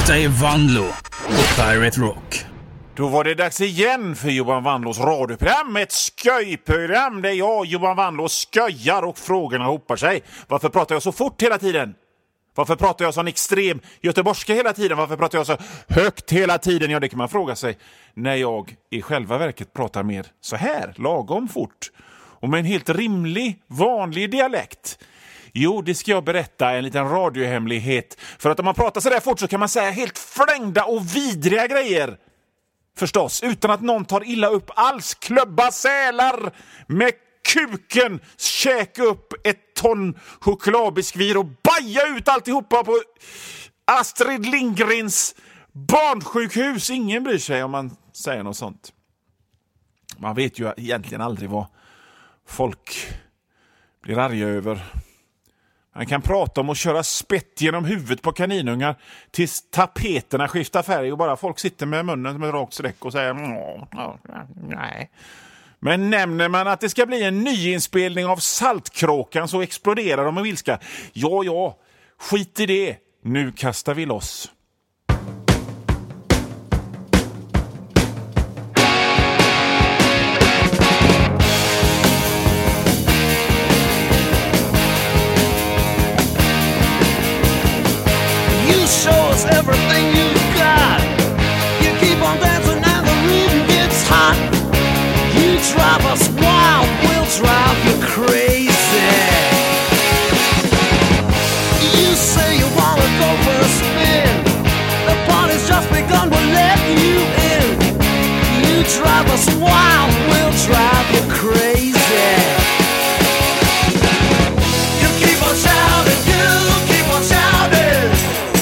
Detta är Vanlo på Pirate Rock. Då var det dags igen för Johan Vanlos radioprogram, ett sköjprogram där jag, Johan Vanlo, sköjar och frågorna hopar sig. Varför pratar jag så fort hela tiden? Varför pratar jag sån extrem göteborgska hela tiden? Varför pratar jag så högt hela tiden? Ja, det kan man fråga sig när jag i själva verket pratar mer så här, lagom fort. Och med en helt rimlig, vanlig dialekt. Jo, det ska jag berätta, en liten radiohemlighet. För att om man pratar så där fort så kan man säga helt flängda och vidriga grejer. Förstås, utan att någon tar illa upp alls. Klubba sälar med kuken, käka upp ett ton chokladbiskvir och baja ut alltihopa på Astrid Lindgrens barnsjukhus. Ingen bryr sig om man säger något sånt. Man vet ju egentligen aldrig vad folk blir arga över. Man kan prata om att köra spett genom huvudet på kaninungar tills tapeterna skiftar färg och bara folk sitter med munnen med rakt streck och säger nej. Men nämner man att det ska bli en nyinspelning av Saltkråkan så exploderar de och vilska. Ja, skit i det. Nu kastar vi loss. Show us everything you've got. You keep on dancing and the room gets hot. You drive us wild, we'll drive you crazy. You say you wanna go for a spin. The party's just begun, we'll let you in. You drive us wild, we'll drive you crazy. You keep on shouting, you keep on shouting.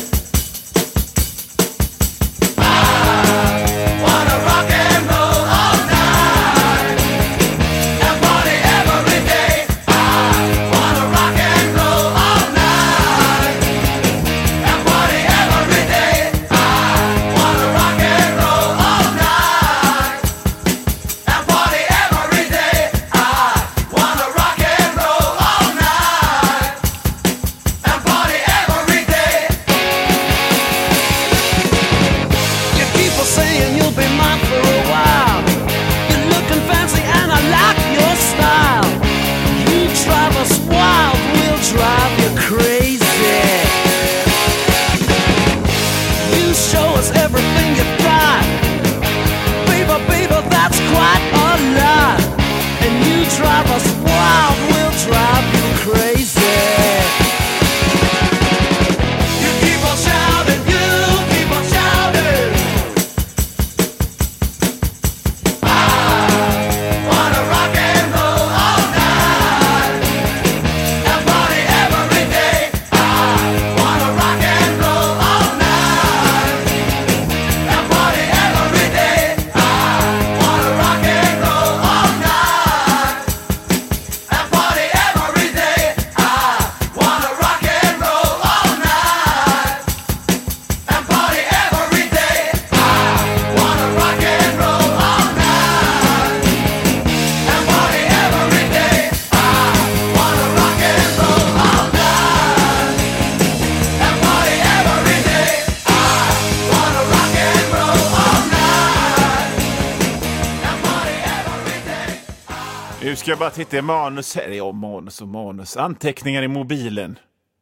Nu ska jag bara titta i manus här. Ja, manus. Anteckningar i mobilen.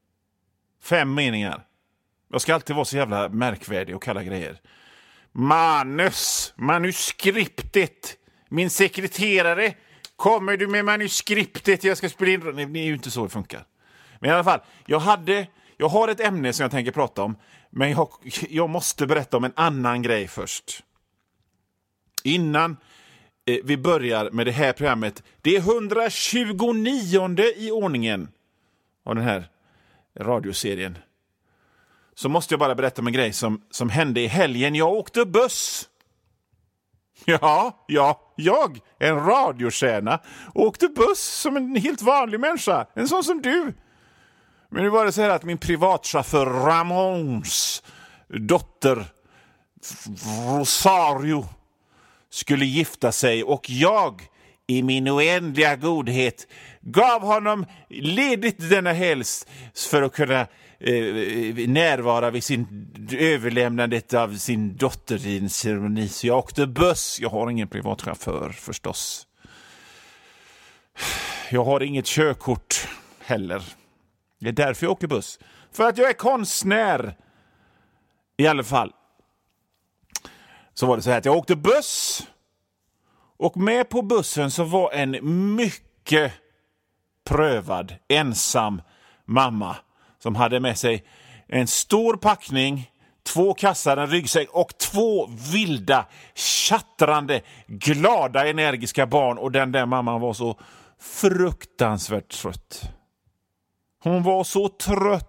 5 meningar. Jag ska alltid vara så jävla märkvärdig och kalla grejer. Manuskriptet. Min sekreterare. Kommer du med manuskriptet? Jag ska spela in. Det är ju inte så det funkar. Men i alla fall. Jag har ett ämne som jag tänker prata om. Men jag måste berätta om en annan grej först. Innan vi börjar med det här programmet. Det är 129 i ordningen av den här radioserien. Så måste jag bara berätta om en grej som hände i helgen. Jag åkte buss. Ja, jag, en radiostjärna, åkte buss som en helt vanlig människa. En sån som du. Men nu var det så här att min privatchaufför Ramons dotter Rosario skulle gifta sig och jag i min oändliga godhet gav honom ledigt denna helst för att kunna närvara vid sin överlämnandet av sin dotter i en ceremoni. Så jag åkte buss. Jag har ingen privatchaufför förstås. Jag har inget körkort heller. Det är därför jag åker buss. För att jag är konstnär. I alla fall. Så var det så här att jag åkte buss. Och med på bussen så var en mycket prövad ensam mamma som hade med sig en stor packning, 2 kassar, en ryggsäck och 2 vilda, tjattrande, glada, energiska barn. Och den där mamman var så fruktansvärt trött. Hon var så trött.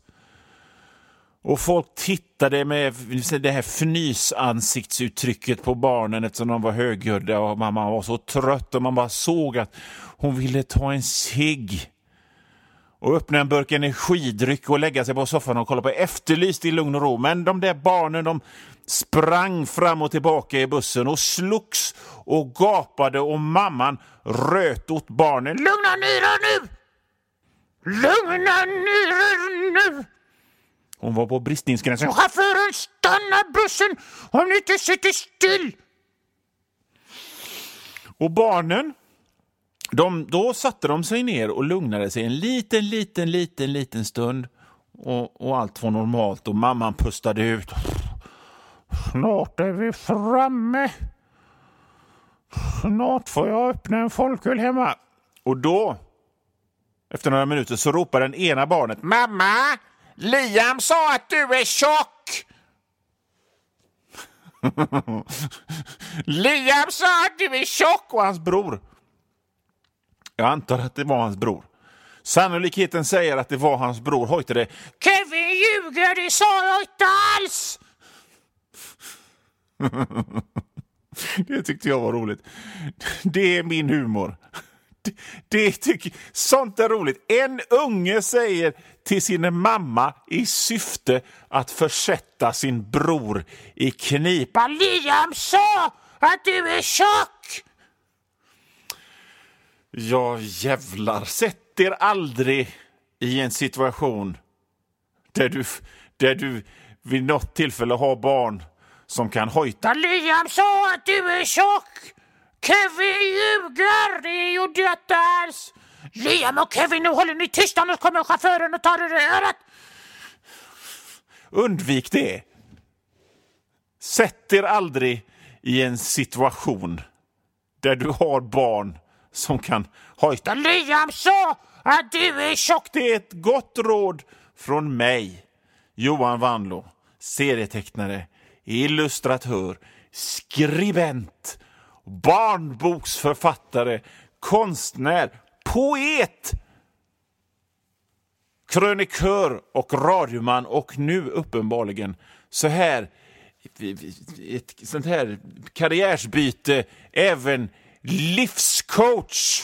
Och folk tittade med det här fnysansiktsuttrycket på barnen eftersom de var högljudda och mamma var så trött och man bara såg att hon ville ta en cigg och öppna en burk energidryck och lägga sig på soffan och kolla på Efterlyst i lugn och ro. Men de där barnen, de sprang fram och tillbaka i bussen och slogs och gapade och mamman röt åt barnen. Lugna ner er nu! Lugna ner er nu! Hon var på bristningsgränsen. Chauffören, stanna bussen om ni inte sitter still! Och barnen, då satte de sig ner och lugnade sig en liten stund. Och allt var normalt och mamman pustade ut. Snart är vi framme. Snart får jag öppna en folköl hemma. Och då, efter några minuter, så ropar den ena barnet. Mamma! Liam sa att du är tjock. Liam sa att du är tjock. Och hans bror. Jag antar att det var hans bror. Sannolikheten säger att det var hans bror. Hojtade. Kevin ljuger, det sa jag inte alls. Det tyckte jag var roligt. Det är min humor. Sånt är roligt. En unge säger till sin mamma i syfte att försätta sin bror i knipa. Liam sa att du är tjock. Ja, jävlar. Sätt er aldrig i en situation där du vid något tillfälle har barn som kan hojta. Liam sa att du är tjock. Kevin ljuger, det gjorde jag inte alls. Liam och Kevin, nu håller ni tysta, nu kommer chauffören och tar er i örat. Undvik det. Sätt er aldrig i en situation där du har barn som kan hojta. Liam sa att du är tjock. Det är ett gott råd från mig, Johan Vanlo, serietecknare, illustratör, skribent, barnboksförfattare, konstnär, poet, krönikör och radioman och nu uppenbarligen så här ett sånt här karriärsbyte, även livscoach.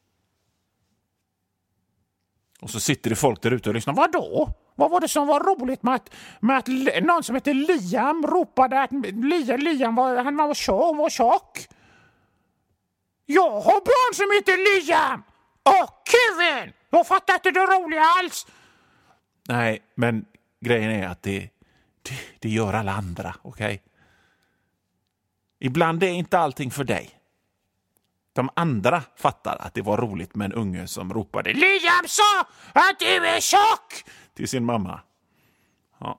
Och så sitter det folk där ute och lyssnar. Vadå? Vad var det som var roligt med att någon som heter Liam ropade att Liam var tjock? Jag har barn som heter Liam och Kevin. Jag fattar inte det roliga alls. Nej, men grejen är att det gör alla andra, okej? Ibland är inte allting för dig. De andra fattar att det var roligt med en unge som ropade Liam sa att du är tjock till sin mamma. Ja.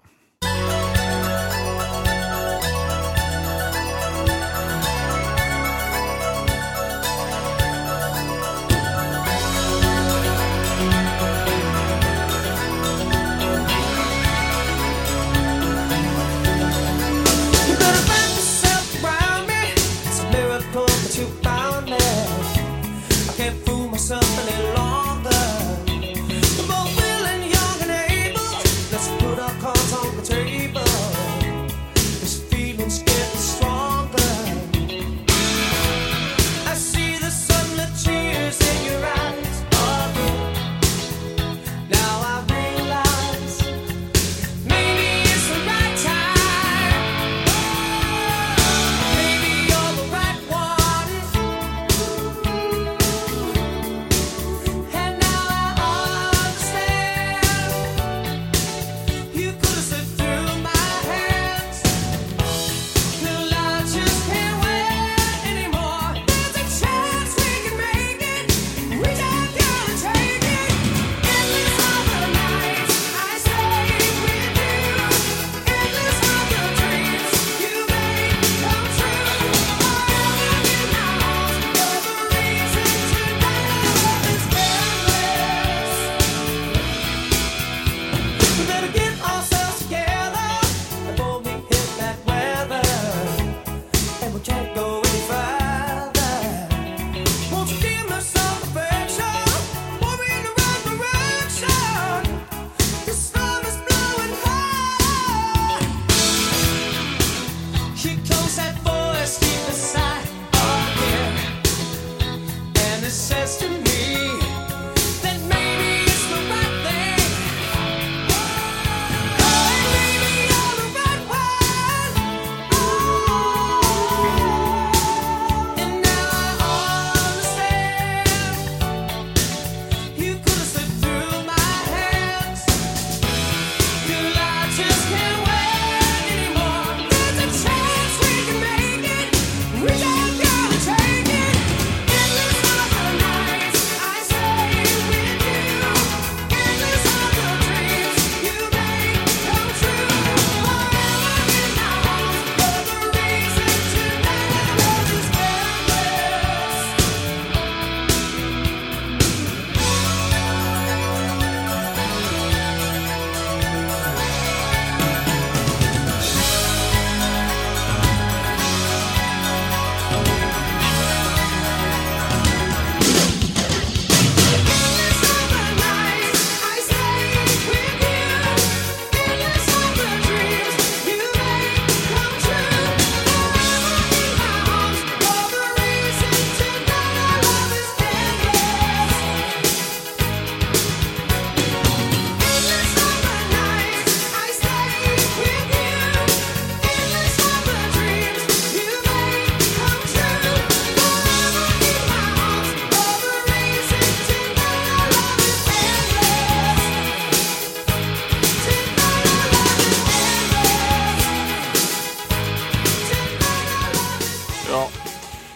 Any longer. Both willing, young and able. Let's put our cards on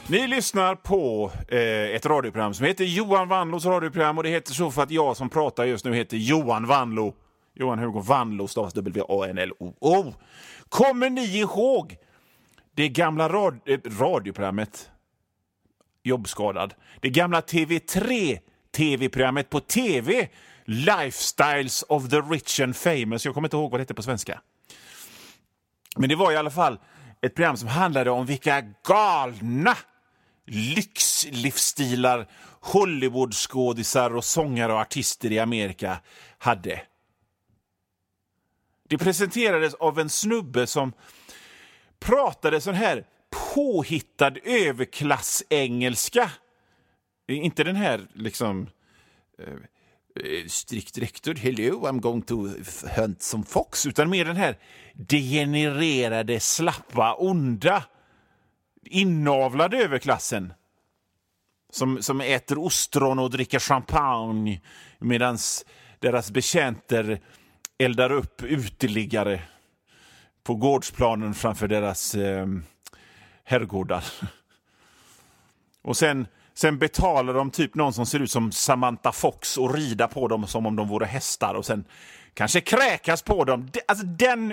Ni lyssnar på ett radioprogram som heter Johan Wanlås radioprogram, och det heter så för att jag som pratar just nu heter Johan Wanlå. Johan Hugo Wanlå stavas W-A-N-L-O-O. Kommer ni ihåg det gamla radioprogrammet Jobbskadad? Det gamla TV3 TV-programmet på TV, Lifestyles of the Rich and Famous. Jag kommer inte ihåg vad det heter på svenska. Men det var i alla fall ett program som handlade om vilka galna lyxlivsstilar Hollywoodskådisar och sångare och artister i Amerika hade. Det presenterades av en snubbe som pratade sån här påhittad överklassengelska. Inte den här liksom strikt rektor, hello, I'm going to hunt some fox, utan mer den här degenererade, slappa, onda, inavlade överklassen som äter ostron och dricker champagne medan deras betjänter eldar upp uteliggare på gårdsplanen framför deras herrgårdar. Och sen betalar de typ någon som ser ut som Samantha Fox och rida på dem som om de vore hästar och sen kanske kräkas på dem. Alltså den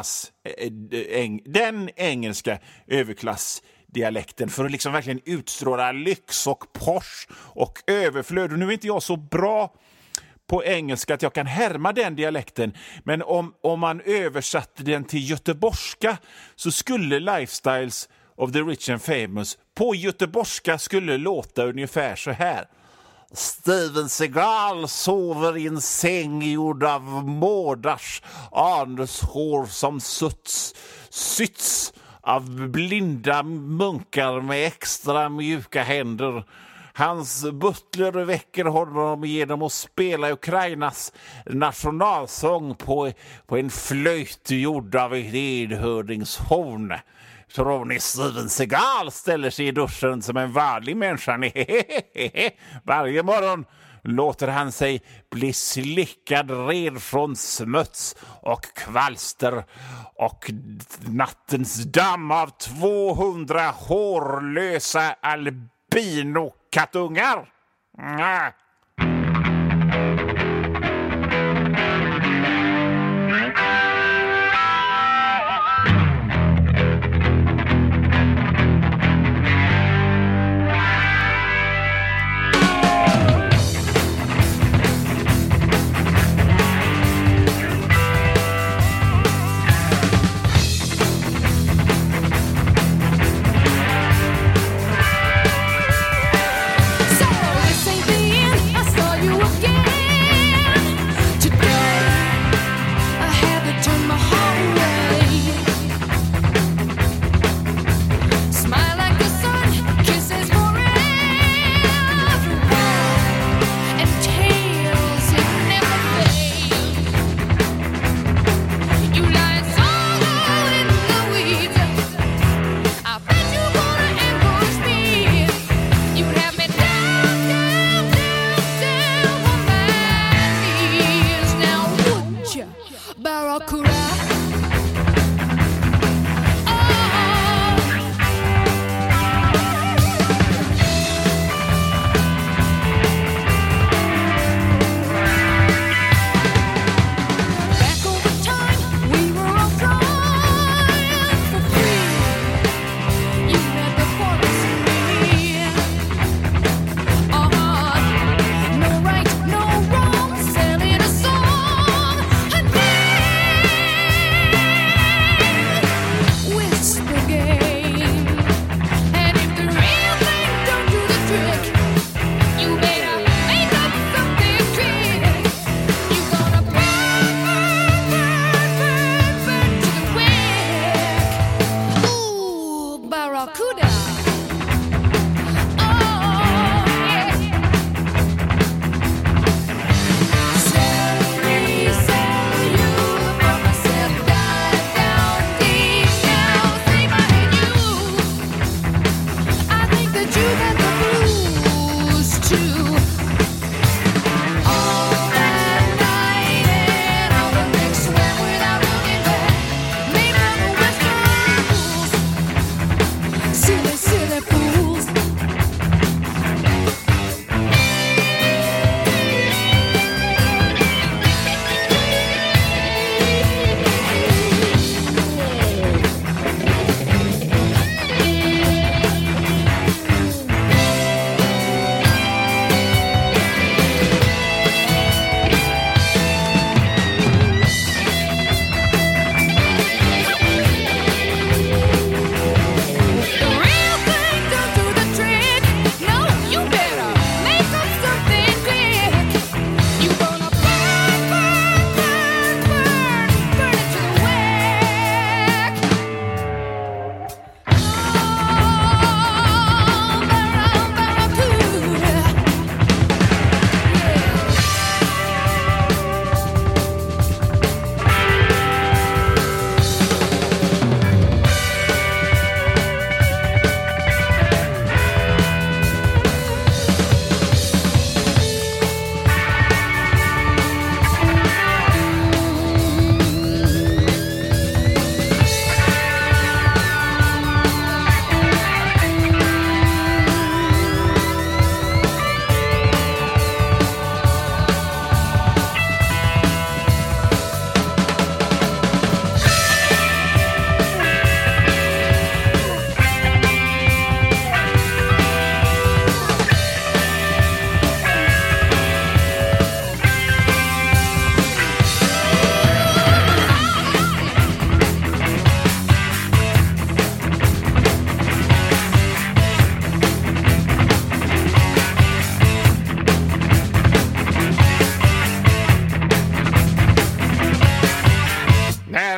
den engelska överklassdialekten för att liksom verkligen utstråla lyx och posh och överflöd. Och nu är inte jag så bra på engelska att jag kan härma den dialekten, men om man översatte den till göteborgska så skulle Lifestyles of the Rich and Famous på göteborgska skulle låta ungefär så här. Steven Seagal sover i en säng gjord av mårdars aneshår som sytts av blinda munkar med extra mjuka händer. Hans butler väcker honom genom att spela Ukrainas nationalsång på en flöjt gjord av ett enhörningshorn. Tror ni Steven Seagal ställer sig i duschen som en vanlig människa? Varje morgon låter han sig bli slickad ren från smuts och kvalster och nattens damm av 200 hårlösa albinokattungar. So this ain't the end.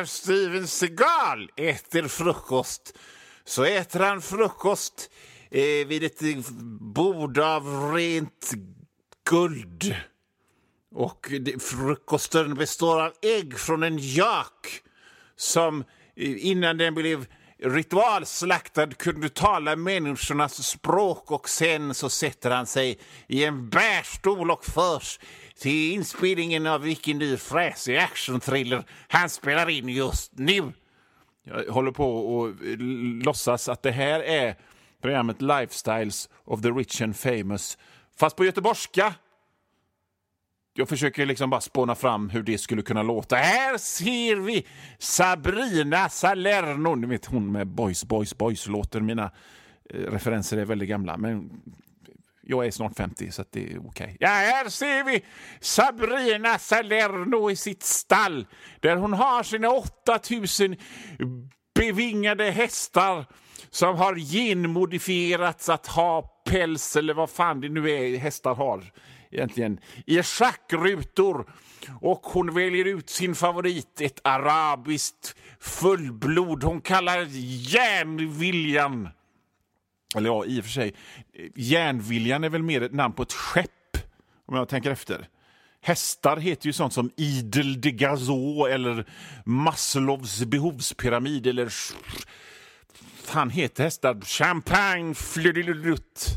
Steven Seagal äter frukost så äter han frukost vid ett bord av rent guld. Och frukosten består av ägg från en jak som innan den blev ritualslaktad kunde tala människornas språk, och sen så sätter han sig i en bärstol och förs till inspelningen av vilken ny fräsig actionthriller han spelar in just nu. Jag håller på och låtsas att det här är programmet Lifestyles of the Rich and Famous, fast på göteborgska. Jag försöker liksom bara spåna fram hur det skulle kunna låta. Här ser vi Sabrina Salerno. Ni vet hon med boys låter. Mina referenser är väldigt gamla, men jag är snart 50 så att det är okej. Ja, här ser vi Sabrina Salerno i sitt stall där hon har sina 8000 bevingade hästar som har genmodifierats att ha päls eller vad fan det nu är hästar har egentligen, i schackrutor, och hon väljer ut sin favorit, ett arabiskt fullblod hon kallar Järnviljan. Eller ja, i och för sig, Järnviljan är väl mer ett namn på ett skepp om jag tänker efter. Hästar heter ju sånt som Idel de Gazo eller Maslows behovspyramid, eller fan heter hästar Champagne Flödelutt.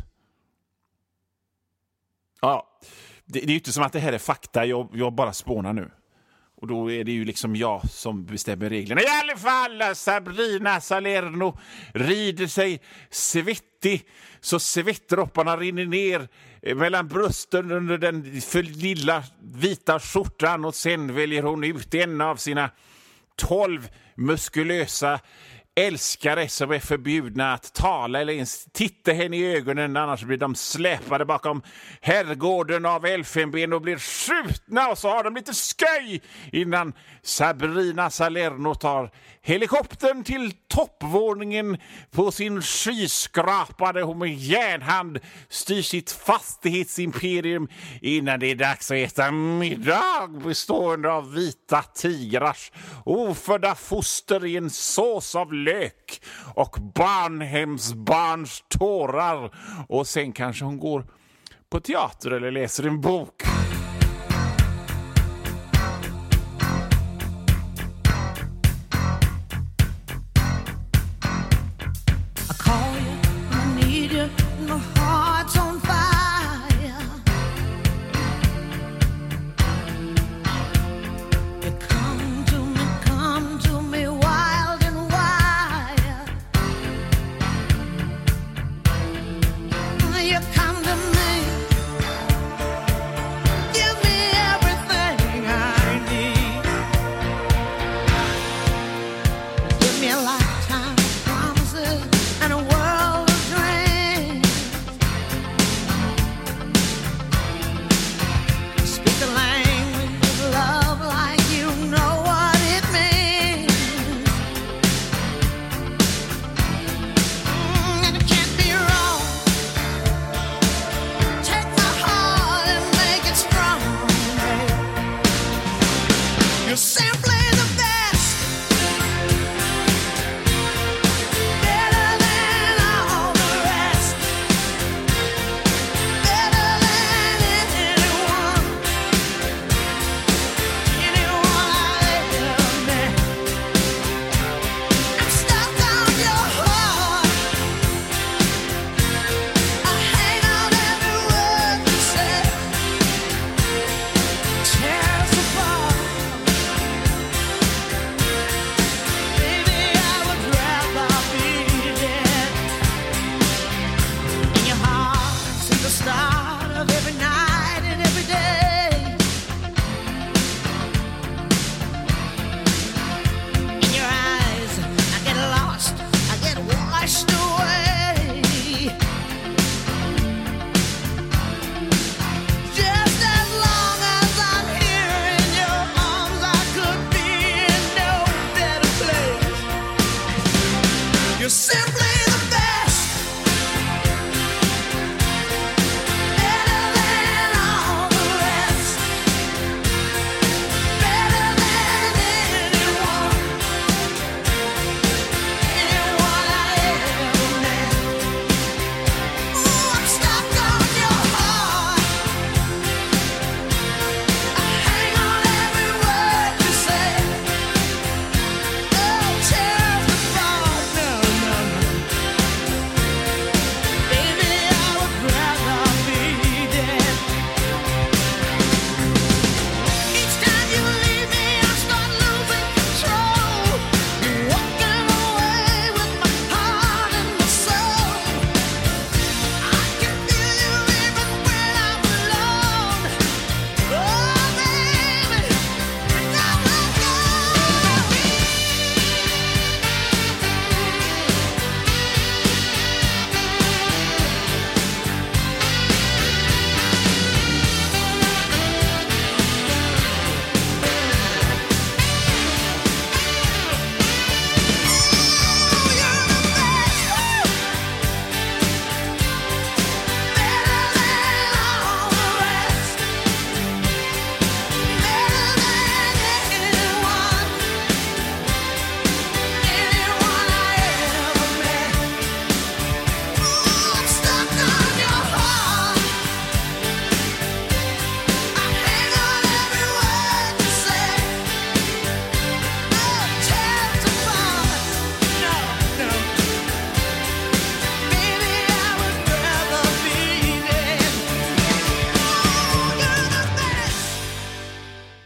Ja, det är ju inte som att det här är fakta, jag bara spånar nu. Och då är det ju liksom jag som bestämmer reglerna. I alla fall, Sabrina Salerno rider sig svettig så svettdropparna rinner ner mellan brösten under den för lilla vita skjortan, och sen väljer hon ut en av sina 12 muskulösa älskare som är förbjudna att tala eller ens titta henne i ögonen, annars blir de släpade bakom herrgården av elfenben och blir skjutna, och så har de lite sköj innan Sabrina Salerno tar helikoptern till toppvåningen på sin skyskrapa där hon med järnhand styr sitt fastighetsimperium innan det är dags att äta middag bestående av vita tigrars ofödda foster i en sås av lök och barnhemsbarns tårar, och sen kanske hon går på teater eller läser en bok.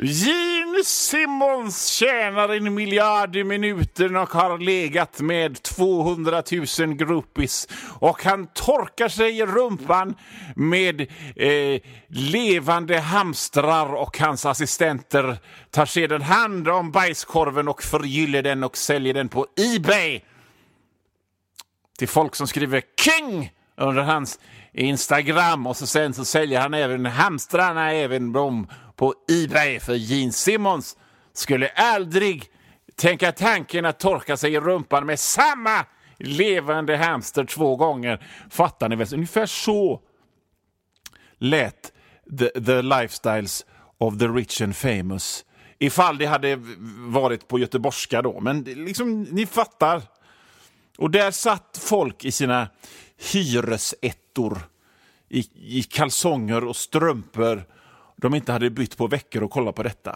Gene Simmons tjänar 1 miljard i minuten och har legat med 200 000 groupies. Och han torkar sig i rumpan med levande hamstrar och hans assistenter tar sedan hand om bajskorven och förgyller den och säljer den på eBay. Till folk som skriver King under hans Instagram och sen så säljer han även hamstrarna även de på eBay, för Gene Simmons skulle aldrig tänka tanken att torka sig i rumpan med samma levande hamster 2 gånger. Fattar ni väl? Ungefär så lät the lifestyles of the rich and famous. Ifall det hade varit på göteborgska då. Men liksom, ni fattar. Och där satt folk i sina hyresettor i kalsonger och strumpor de inte hade bytt på veckor och kolla på detta.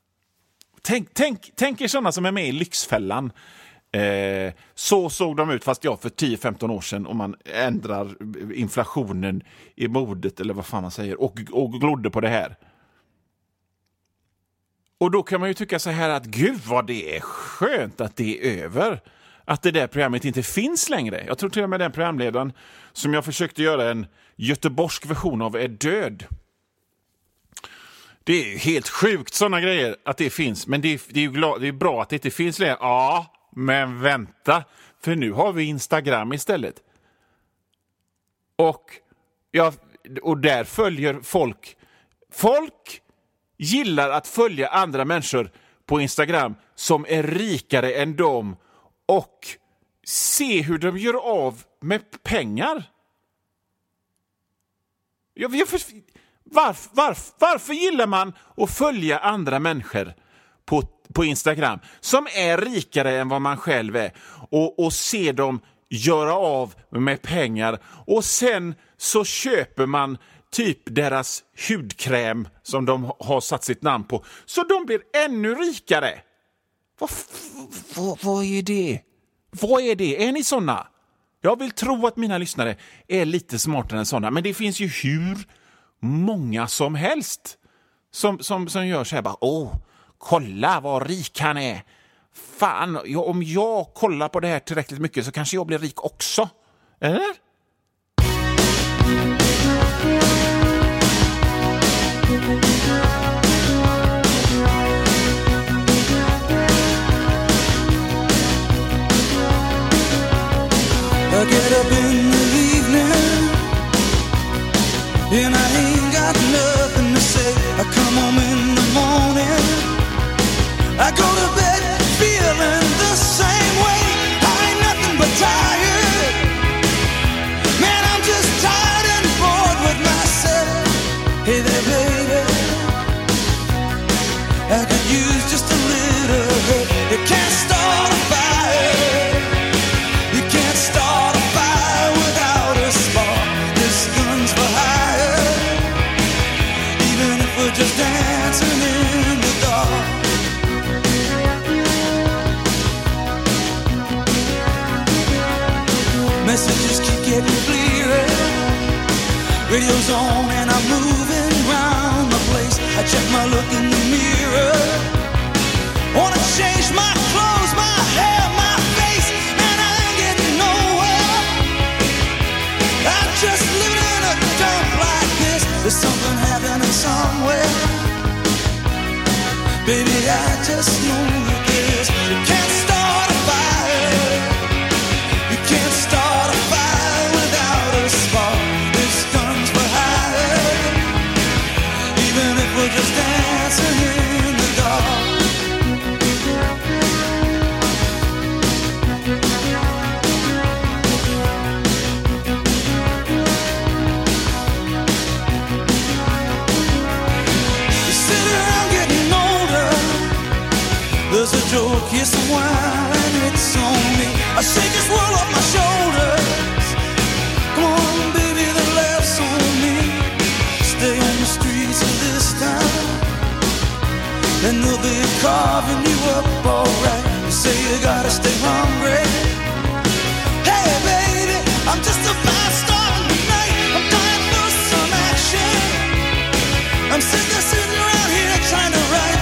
Tänk er sådana som är med i Lyxfällan. Så såg de ut, fast för 10-15 år sedan, om man ändrar inflationen i modet eller vad fan man säger, och glodde på det här. Och då kan man ju tycka så här att gud vad det är skönt att det är över. Att det där programmet inte finns längre. Jag tror till och med den programledaren som jag försökte göra en göteborgsk version av är död. Det är helt sjukt sådana grejer att det finns. Men det är bra att det inte finns längre. Ja, men vänta. För nu har vi Instagram istället. Och där följer folk. Folk gillar att följa andra människor på Instagram som är rikare än dem. Och se hur de gör av med pengar. Varför gillar man att följa andra människor på Instagram som är rikare än vad man själv är och se dem göra av med pengar, och sen så köper man typ deras hudkräm som de har satt sitt namn på, så de blir ännu rikare. Vad är det? Vad är det? Är ni såna? Jag vill tro att mina lyssnare är lite smartare än såna, men det finns ju hur många som helst som gör så här bara, kolla vad rik han är. Fan, om jag kollar på det här tillräckligt mycket så kanske jag blir rik också. Eller? I get up in the evening and I ain't got nothing to say. I come home in the morning, I go to bed feeling the same way. I ain't nothing but tired. Man, I'm just tired and bored with myself. Hey there, baby, I could use just a little help. You can't start a fire. You can't start a fire without a spark. This gun's for hire. Even if we're just dancing in the dark. Messages keep getting clearer. Radio's on and I'm moving around the place. I check my look in the mirror. Wanna change my clothes, my hair, my face, and I ain't getting nowhere. I'm just living in a dump like this. There's something happening somewhere. Baby, I just know that this. You can't start a fire. You can't start a fire without a spark. This gun's for hire. Even if we're just dancing in the dark. You sit around getting older. There's a joke, here's some wine, and it's on me. I shake this world off my shoulders. Come on, baby, the laughs on me. Stay on the streets of this town, and they'll be carving you up alright. You say you gotta stay hungry. Hey, baby, I'm just a fast star tonight. I'm dying for some action. I'm sitting around here trying to write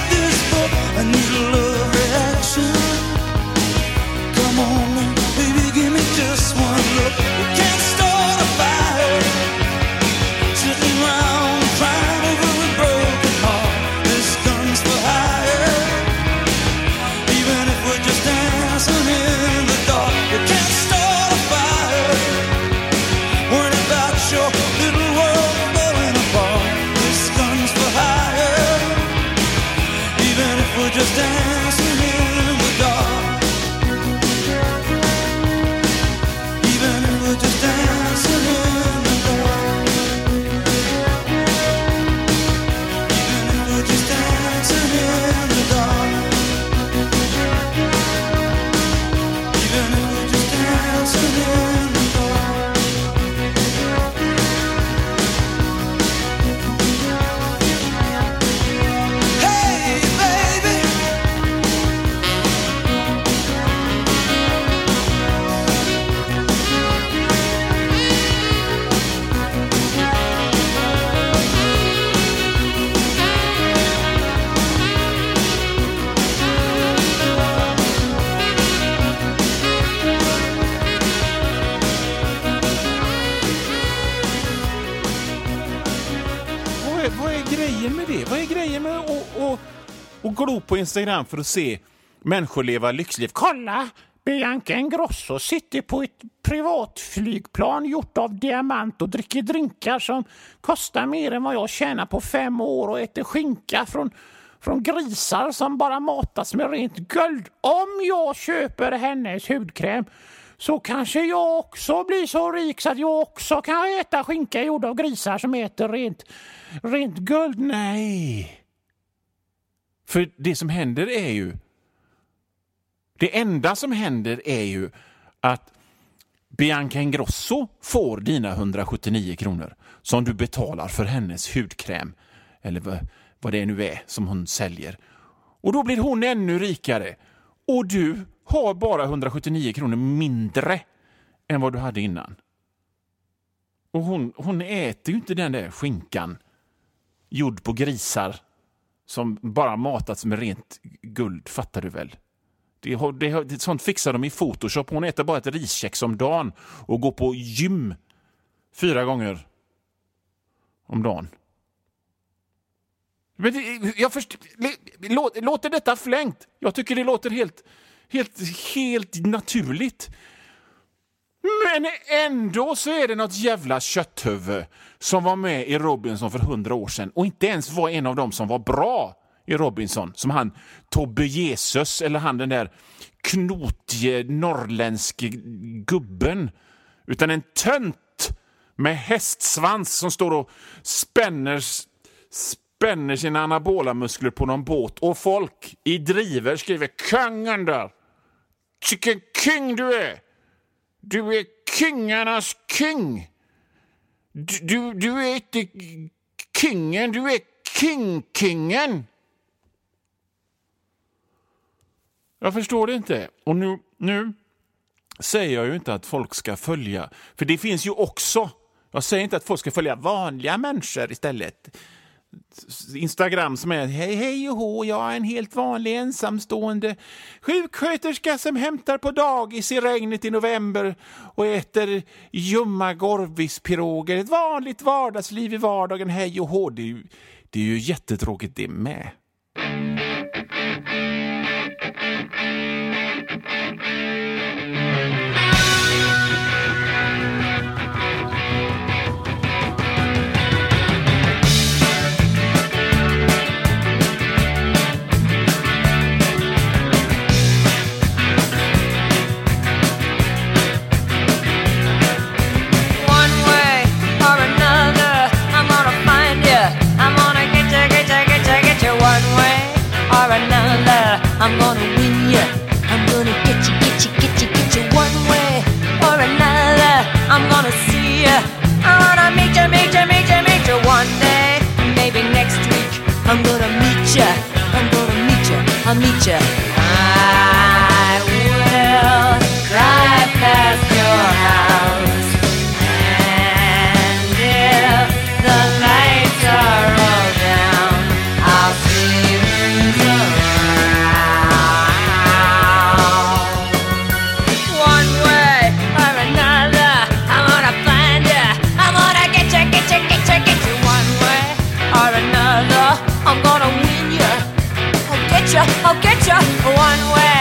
grejer med och glo på Instagram för att se människor leva lyxliv. Kolla! Bianca Ingrosso sitter på ett privatflygplan gjort av diamant och dricker drinkar som kostar mer än vad jag tjänar på 5 år och äter skinka från grisar som bara matas med rent guld. Om jag köper hennes hudkräm så kanske jag också blir så rik så att jag också kan äta skinka gjord av grisar som äter rent guld. Nej. För det som händer är ju... Det enda som händer är ju att Bianca Ingrosso får dina 179 kronor som du betalar för hennes hudkräm. Eller vad det nu är som hon säljer. Och då blir hon ännu rikare. Och du har bara 179 kronor mindre än vad du hade innan. Och hon äter ju inte den där skinkan gjord på grisar som bara matats med rent guld, fattar du väl? Sånt fixar de i Photoshop. Hon äter bara ett riskex om dagen och går på gym 4 gånger om dagen. Men låter detta flängt? Jag tycker det låter helt naturligt. Men ändå så är det något jävla kötthuvud som var med i Robinson för 100 år sedan och inte ens var en av dem som var bra i Robinson, som han Tobbe Jesus eller han den där knotige norrländske gubben, utan en tönt med hästsvans som står och spänner sina anabola muskler på någon båt och folk i driver skriver kungen där. Vilken king du är! Du är kingarnas king! Du är inte kingen, du är kingen! Jag förstår det inte. Och nu säger jag ju inte att folk ska följa. För det finns ju också. Jag säger inte att folk ska följa vanliga människor istället. Instagram som är hej och hå, jag är en helt vanlig ensamstående sjuksköterska som hämtar på dagis i regnet i november och äter ljumma gorvispiroger. Ett vanligt vardagsliv i vardagen, hej och hå. Det är ju jättetråkigt det med. I'm gonna win ya. I'm gonna get you one way or another. I'm gonna see ya. I wanna meet ya one day. Maybe next week. I'm gonna meet ya. I'll meet ya. I will drive past your house, and if the lights are all down, I'll see who's around. I'm gonna win ya. I'll get ya one way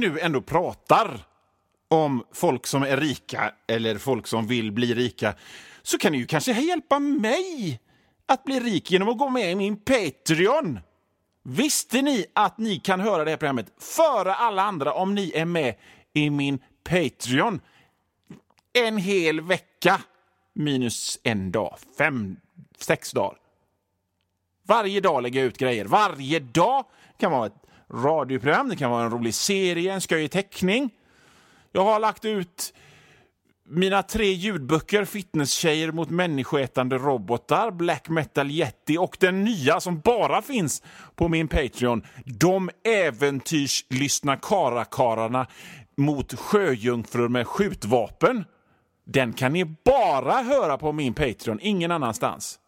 nu ändå pratar om folk som är rika eller folk som vill bli rika, så kan ni ju kanske hjälpa mig att bli rik genom att gå med i min Patreon. Visste ni att ni kan höra det här programmet före alla andra om ni är med i min Patreon? En hel vecka minus en dag. 5-6 dagar. Varje dag lägger jag ut grejer. Varje dag kan vara ett radioprogram, det kan vara en rolig serie, en skoj teckning. Jag har lagt ut mina 3 ljudböcker, Fitnesstjejer mot människoätande robotar, Black Metal Yeti och den nya som bara finns på min Patreon, De äventyrslyssna karakararna mot sjöjungfrur med skjutvapen. Den kan ni bara höra på min Patreon, ingen annanstans.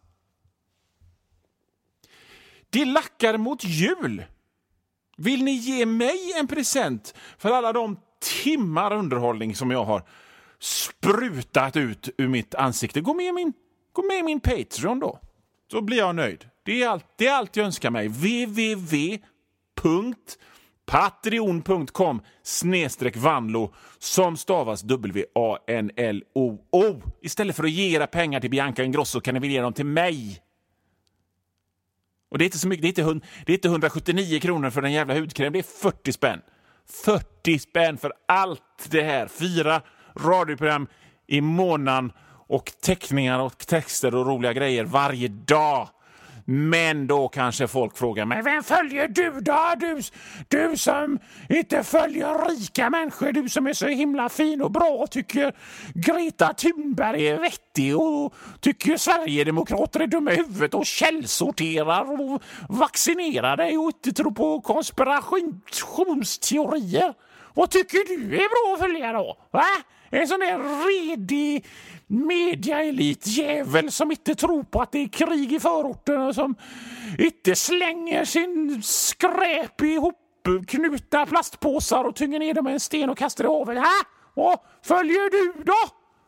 Det lackar mot jul. Vill ni ge mig en present för alla de timmar underhållning som jag har sprutat ut ur mitt ansikte? Gå med i min Patreon då. Så blir jag nöjd. Det är allt jag önskar mig. www.patreon.com/Vanlo som stavas WANLOO. Istället för att ge era pengar till Bianca Ingrosso kan ni väl ge dem till mig. Och det är inte så mycket, det är inte 179 kronor för den jävla hudkräm, det är 40 spänn. 40 spänn för allt det här. 4 radioprogram i månaden och teckningar och texter och roliga grejer varje dag. Men då kanske folk frågar mig, vem följer du då? Du som inte följer rika människor, du som är så himla fin och bra och tycker Greta Thunberg är vettig och tycker Sverigedemokrater är dumma i huvudet och källsorterar och vaccinerar dig och inte tror på konspirationsteorier. Vad tycker du är bra att följa då? Va? En sån där redig mediaelitjävel som inte tror på att det är krig i förorten och som inte slänger sin skräp ihop knutna plastpåsar och tynger ner dem med en sten och kastar i havet. Vad följer du då?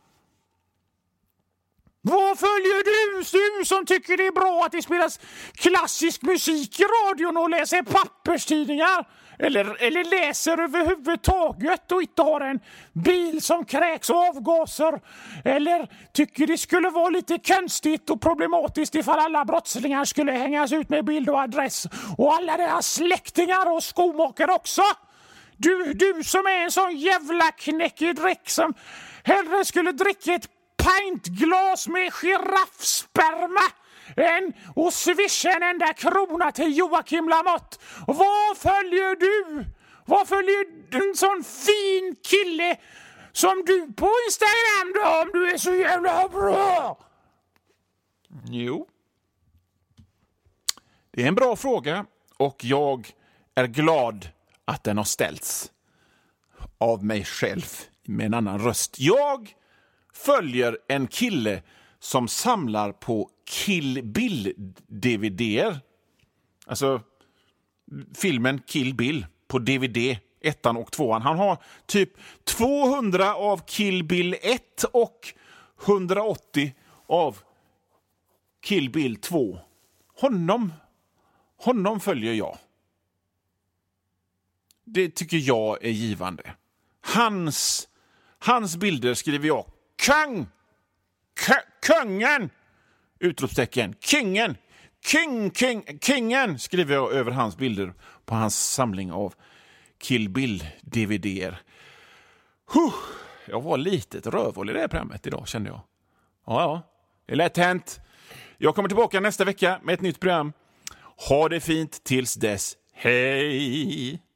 Vad följer du som tycker det är bra att det spelas klassisk musik i radion och läser papperstidningar? Eller läser överhuvudtaget och inte har en bil som kräks avgaser? Eller tycker det skulle vara lite konstigt och problematiskt ifall alla brottslingar skulle hängas ut med bild och adress och alla deras släktingar och skomakare också? Du som är en sån jävla knäckig dräck som hellre skulle dricka ett pintglas med giraffsperma och swisha en enda krona till Joakim Lamotte. Vad följer du? Vad följer en sån fin kille som du på Instagram då, om du är så jävla bra? Jo. Det är en bra fråga och jag är glad att den har ställts av mig själv med en annan röst. Jag följer en kille som samlar på Kill Bill-DVDer. Alltså filmen Kill Bill på DVD, 1:an och 2:an. Han har typ 200 av Kill Bill 1 och 180 av Kill Bill 2. Honom följer jag. Det tycker jag är givande. Hans bilder skriver jag kungen! Utropstecken. Kingen skriver jag över hans bilder på hans samling av Kill Bill-DVDer. Jag var litet rövhål i det här programmet idag, kände jag. Ja, det är lätt hänt. Jag kommer tillbaka nästa vecka med ett nytt program. Ha det fint tills dess. Hej!